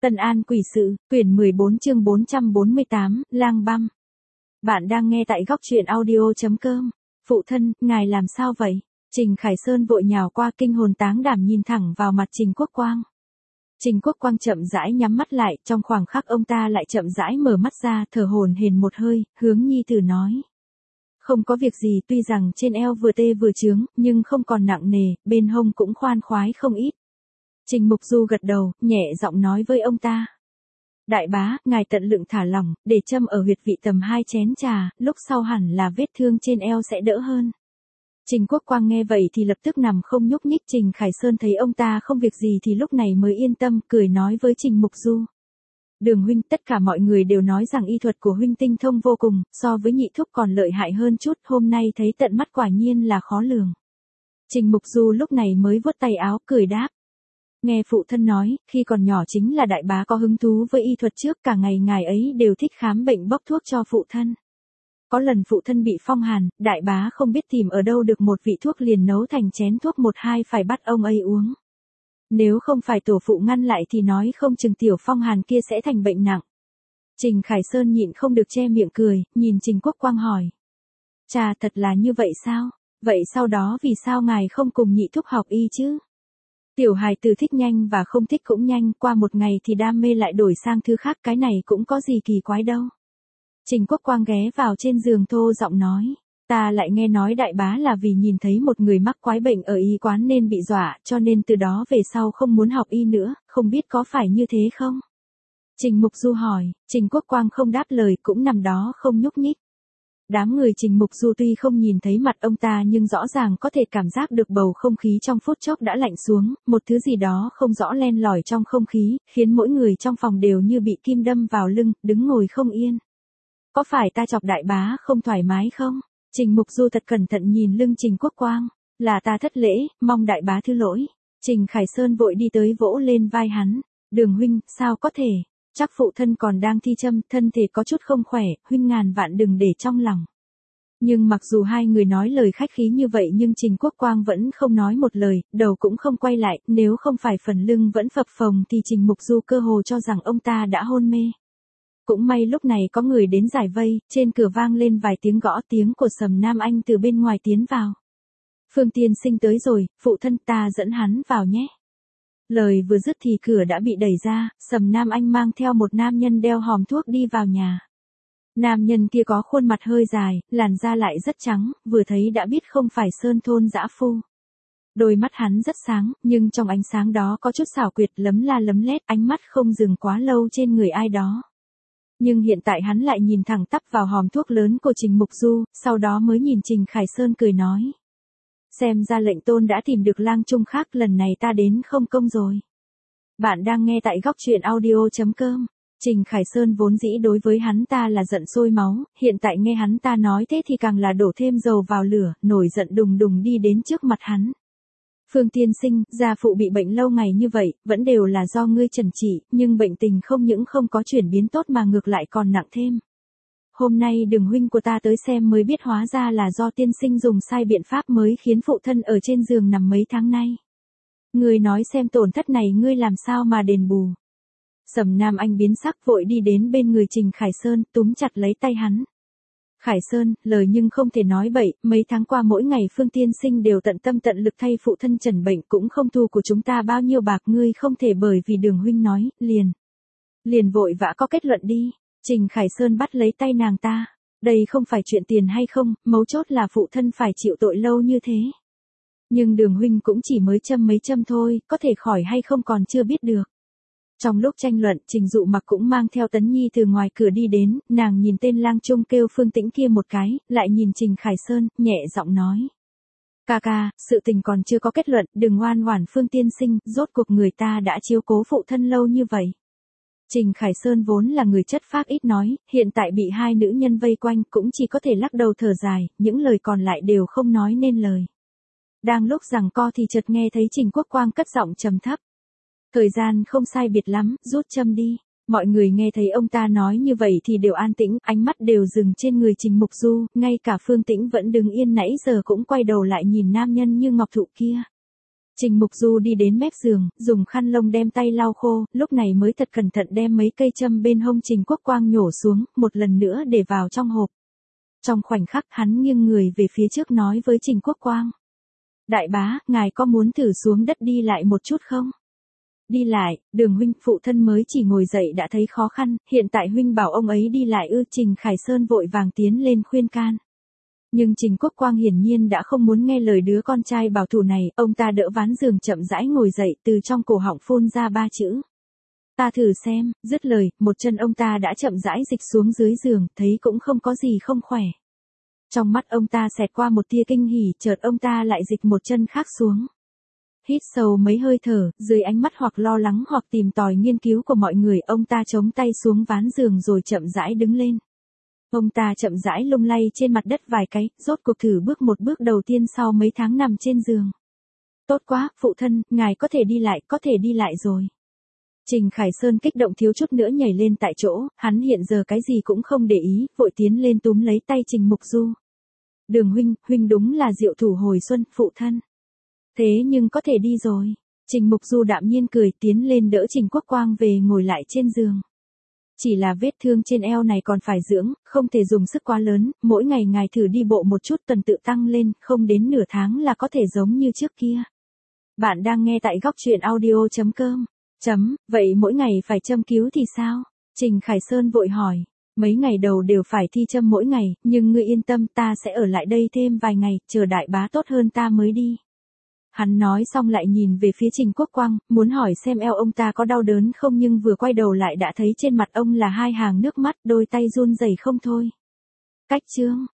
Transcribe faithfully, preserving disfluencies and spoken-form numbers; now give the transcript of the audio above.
Tân An Quỷ Sự, quyển mười bốn chương bốn trăm bốn mươi tám, Lang Băm. Bạn đang nghe tại góc truyện audio.com. Phụ thân, ngài làm sao vậy? Trình Khải Sơn vội nhào qua, kinh hồn táng đảm nhìn thẳng vào mặt Trình Quốc Quang. Trình Quốc Quang chậm rãi nhắm mắt lại, trong khoảng khắc ông ta lại chậm rãi mở mắt ra, thở hổn hển một hơi, hướng nhi tử nói. Không có việc gì, tuy rằng trên eo vừa tê vừa chướng, nhưng không còn nặng nề, bên hông cũng khoan khoái không ít. Trình Mục Du gật đầu, nhẹ giọng nói với ông ta. Đại bá, ngài tận lượng thả lỏng, để châm ở huyệt vị tầm hai chén trà, lúc sau hẳn là vết thương trên eo sẽ đỡ hơn. Trình Quốc Quang nghe vậy thì lập tức nằm không nhúc nhích. Trình Khải Sơn thấy ông ta không việc gì thì lúc này mới yên tâm, cười nói với Trình Mục Du. Đường huynh, tất cả mọi người đều nói rằng y thuật của huynh tinh thông vô cùng, so với nhị thúc còn lợi hại hơn chút, hôm nay thấy tận mắt quả nhiên là khó lường. Trình Mục Du lúc này mới vuốt tay áo, cười đáp. Nghe phụ thân nói, khi còn nhỏ chính là đại bá có hứng thú với y thuật trước, cả ngày ngài ấy đều thích khám bệnh bốc thuốc cho phụ thân. Có lần phụ thân bị phong hàn, đại bá không biết tìm ở đâu được một vị thuốc liền nấu thành chén thuốc một hai phải bắt ông ấy uống. Nếu không phải tổ phụ ngăn lại thì nói không chừng tiểu phong hàn kia sẽ thành bệnh nặng. Trình Khải Sơn nhịn không được che miệng cười, nhìn Trình Quốc Quang hỏi. Chà, thật là như vậy sao? Vậy sau đó vì sao ngài không cùng nhị thúc học y chứ? Tiểu hài tử thích nhanh và không thích cũng nhanh, qua một ngày thì đam mê lại đổi sang thứ khác, cái này cũng có gì kỳ quái đâu. Trình Quốc Quang ghé vào trên giường thô giọng nói, ta lại nghe nói đại bá là vì nhìn thấy một người mắc quái bệnh ở y quán nên bị dọa, cho nên từ đó về sau không muốn học y nữa, không biết có phải như thế không? Trình Mục Du hỏi, Trình Quốc Quang không đáp lời, cũng nằm đó không nhúc nhích. Đám người Trình Mục Du tuy không nhìn thấy mặt ông ta nhưng rõ ràng có thể cảm giác được bầu không khí trong phút chốc đã lạnh xuống, một thứ gì đó không rõ len lỏi trong không khí, khiến mỗi người trong phòng đều như bị kim đâm vào lưng, đứng ngồi không yên. Có phải ta chọc đại bá không thoải mái không? Trình Mục Du thật cẩn thận nhìn lưng Trình Quốc Quang, là ta thất lễ, mong đại bá thứ lỗi. Trình Khải Sơn vội đi tới vỗ lên vai hắn, Đường huynh, sao có thể? Chắc phụ thân còn đang thi châm, thân thể có chút không khỏe, huynh ngàn vạn đừng để trong lòng. Nhưng mặc dù hai người nói lời khách khí như vậy nhưng Trình Quốc Quang vẫn không nói một lời, đầu cũng không quay lại, nếu không phải phần lưng vẫn phập phồng thì Trình Mục Du cơ hồ cho rằng ông ta đã hôn mê. Cũng may lúc này có người đến giải vây, trên cửa vang lên vài tiếng gõ, tiếng của Sầm Nam Anh từ bên ngoài tiến vào. Phương Tiên Sinh tới rồi, phụ thân ta dẫn hắn vào nhé. Lời vừa dứt thì cửa đã bị đẩy ra, Sầm Nam Anh mang theo một nam nhân đeo hòm thuốc đi vào nhà. Nam nhân kia có khuôn mặt hơi dài, làn da lại rất trắng, vừa thấy đã biết không phải sơn thôn dã phu. Đôi mắt hắn rất sáng, nhưng trong ánh sáng đó có chút xảo quyệt, lấm la lấm lét, ánh mắt không dừng quá lâu trên người ai đó. Nhưng hiện tại hắn lại nhìn thẳng tắp vào hòm thuốc lớn của Trình Mục Du, sau đó mới nhìn Trình Khải Sơn cười nói. Xem ra lệnh tôn đã tìm được lang trung khác, lần này ta đến không công rồi. Bạn đang nghe tại góc truyện audio.com. Trình Khải Sơn vốn dĩ đối với hắn ta là giận sôi máu, hiện tại nghe hắn ta nói thế thì càng là đổ thêm dầu vào lửa, nổi giận đùng đùng đi đến trước mặt hắn. Phương Tiên Sinh, gia phụ bị bệnh lâu ngày như vậy, vẫn đều là do ngươi trần trị, nhưng bệnh tình không những không có chuyển biến tốt mà ngược lại còn nặng thêm. Hôm nay Đường huynh của ta tới xem mới biết hóa ra là do tiên sinh dùng sai biện pháp mới khiến phụ thân ở trên giường nằm mấy tháng nay. Ngươi nói xem tổn thất này ngươi làm sao mà đền bù. Sầm Nam Anh biến sắc vội đi đến bên người Trình Khải Sơn, túm chặt lấy tay hắn. Khải Sơn, lời nhưng không thể nói bậy, mấy tháng qua mỗi ngày Phương Tiên Sinh đều tận tâm tận lực thay phụ thân trần bệnh, cũng không thu của chúng ta bao nhiêu bạc, ngươi không thể bởi vì Đường huynh nói, liền. Liền vội vã có kết luận đi. Trình Khải Sơn bắt lấy tay nàng ta. Đây không phải chuyện tiền hay không, mấu chốt là phụ thân phải chịu tội lâu như thế. Nhưng Đường huynh cũng chỉ mới châm mấy châm thôi, có thể khỏi hay không còn chưa biết được. Trong lúc tranh luận, Trình Dụ Mặc cũng mang theo Tấn Nhi từ ngoài cửa đi đến, nàng nhìn tên lang trung kêu Phương Tĩnh kia một cái, lại nhìn Trình Khải Sơn, nhẹ giọng nói. Ca ca, sự tình còn chưa có kết luận, đừng ngoan ngoãn Phương Tiên Sinh, rốt cuộc người ta đã chiếu cố phụ thân lâu như vậy. Trình Khải Sơn vốn là người chất phác ít nói, hiện tại bị hai nữ nhân vây quanh cũng chỉ có thể lắc đầu thở dài, những lời còn lại đều không nói nên lời. Đang lúc giằng co thì chợt nghe thấy Trình Quốc Quang cất giọng trầm thấp. Thời gian không sai biệt lắm, rút châm đi. Mọi người nghe thấy ông ta nói như vậy thì đều an tĩnh, ánh mắt đều dừng trên người Trình Mục Du, ngay cả Phương Tĩnh vẫn đứng yên nãy giờ cũng quay đầu lại nhìn nam nhân như ngọc thụ kia. Trình Mục Du đi đến mép giường, dùng khăn lông đem tay lau khô, lúc này mới thật cẩn thận đem mấy cây châm bên hông Trình Quốc Quang nhổ xuống, một lần nữa để vào trong hộp. Trong khoảnh khắc hắn nghiêng người về phía trước nói với Trình Quốc Quang. Đại bá, ngài có muốn thử xuống đất đi lại một chút không? Đi lại, Đường huynh, phụ thân mới chỉ ngồi dậy đã thấy khó khăn, hiện tại huynh bảo ông ấy đi lại ư? Trình Khải Sơn vội vàng tiến lên khuyên can. Nhưng Trình Quốc Quang hiển nhiên đã không muốn nghe lời đứa con trai bảo thủ này, ông ta đỡ ván giường chậm rãi ngồi dậy, từ trong cổ họng phun ra ba chữ. Ta thử xem, dứt lời, một chân ông ta đã chậm rãi dịch xuống dưới giường, thấy cũng không có gì không khỏe. Trong mắt ông ta xẹt qua một tia kinh hỉ, chợt ông ta lại dịch một chân khác xuống. Hít sâu mấy hơi thở, dưới ánh mắt hoặc lo lắng hoặc tìm tòi nghiên cứu của mọi người, ông ta chống tay xuống ván giường rồi chậm rãi đứng lên. Ông ta chậm rãi lung lay trên mặt đất vài cái, rốt cuộc thử bước một bước đầu tiên sau mấy tháng nằm trên giường. Tốt quá, phụ thân, ngài có thể đi lại, có thể đi lại rồi. Trình Khải Sơn kích động thiếu chút nữa nhảy lên tại chỗ, hắn hiện giờ cái gì cũng không để ý, vội tiến lên túm lấy tay Trình Mục Du. Đường huynh, huynh đúng là diệu thủ hồi xuân, phụ thân. Thế nhưng có thể đi rồi. Trình Mục Du đạm nhiên cười, tiến lên đỡ Trình Quốc Quang về ngồi lại trên giường. Chỉ là vết thương trên eo này còn phải dưỡng, không thể dùng sức quá lớn, mỗi ngày ngài thử đi bộ một chút tuần tự tăng lên, không đến nửa tháng là có thể giống như trước kia. Bạn đang nghe tại góc truyện audio chấm com. Chấm, vậy mỗi ngày phải châm cứu thì sao? Trình Khải Sơn vội hỏi. Mấy ngày đầu đều phải thi châm mỗi ngày, nhưng ngươi yên tâm, ta sẽ ở lại đây thêm vài ngày, chờ đại bá tốt hơn ta mới đi. Hắn nói xong lại nhìn về phía Trình Quốc Quang, muốn hỏi xem eo ông ta có đau đớn không, nhưng vừa quay đầu lại đã thấy trên mặt ông là hai hàng nước mắt, đôi tay run rẩy không thôi. Cách chương